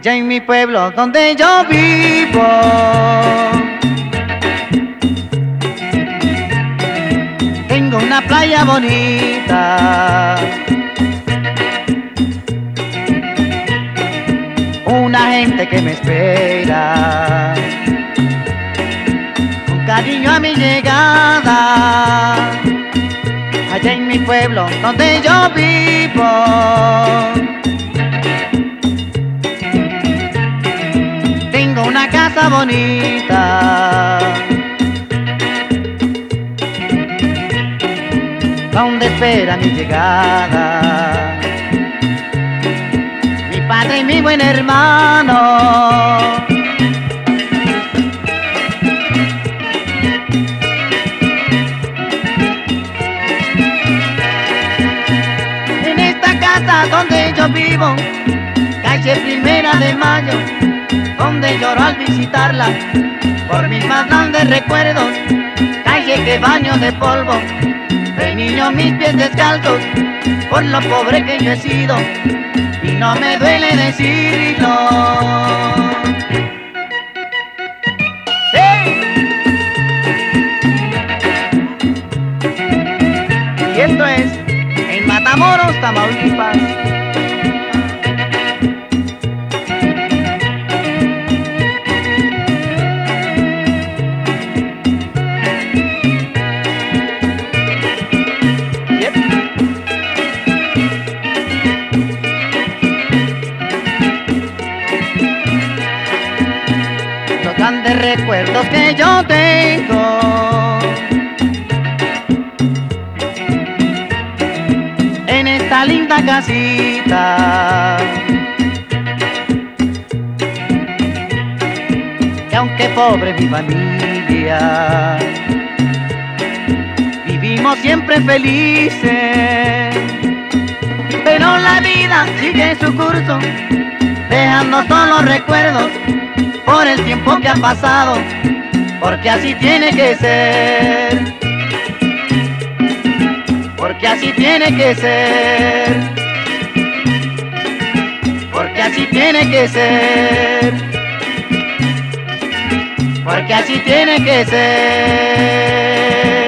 allá en mi pueblo donde yo vivo. Tengo una playa bonita, una gente que me espera con cariño a mi llegada, allá en mi pueblo donde yo vivo. Tengo una casa bonita donde espera mi llegada mi padre y mi buen hermano. En esta casa donde yo vivo, calle 1 de Mayo, donde lloro al visitarla por mis más grandes recuerdos, calle que baño de polvo, de niño mis pies descalzos, por lo pobre que yo he sido, y no me duele decirlo. ¡Hey! Y esto es en Matamoros, Tamaulipas. Grandes recuerdos que yo tengo en esta linda casita, que aunque pobre mi familia, vivimos siempre felices, pero la vida sigue su curso, dejando solo recuerdos por el tiempo que ha pasado, porque así tiene que ser, porque así tiene que ser, porque así tiene que ser, porque así tiene que ser.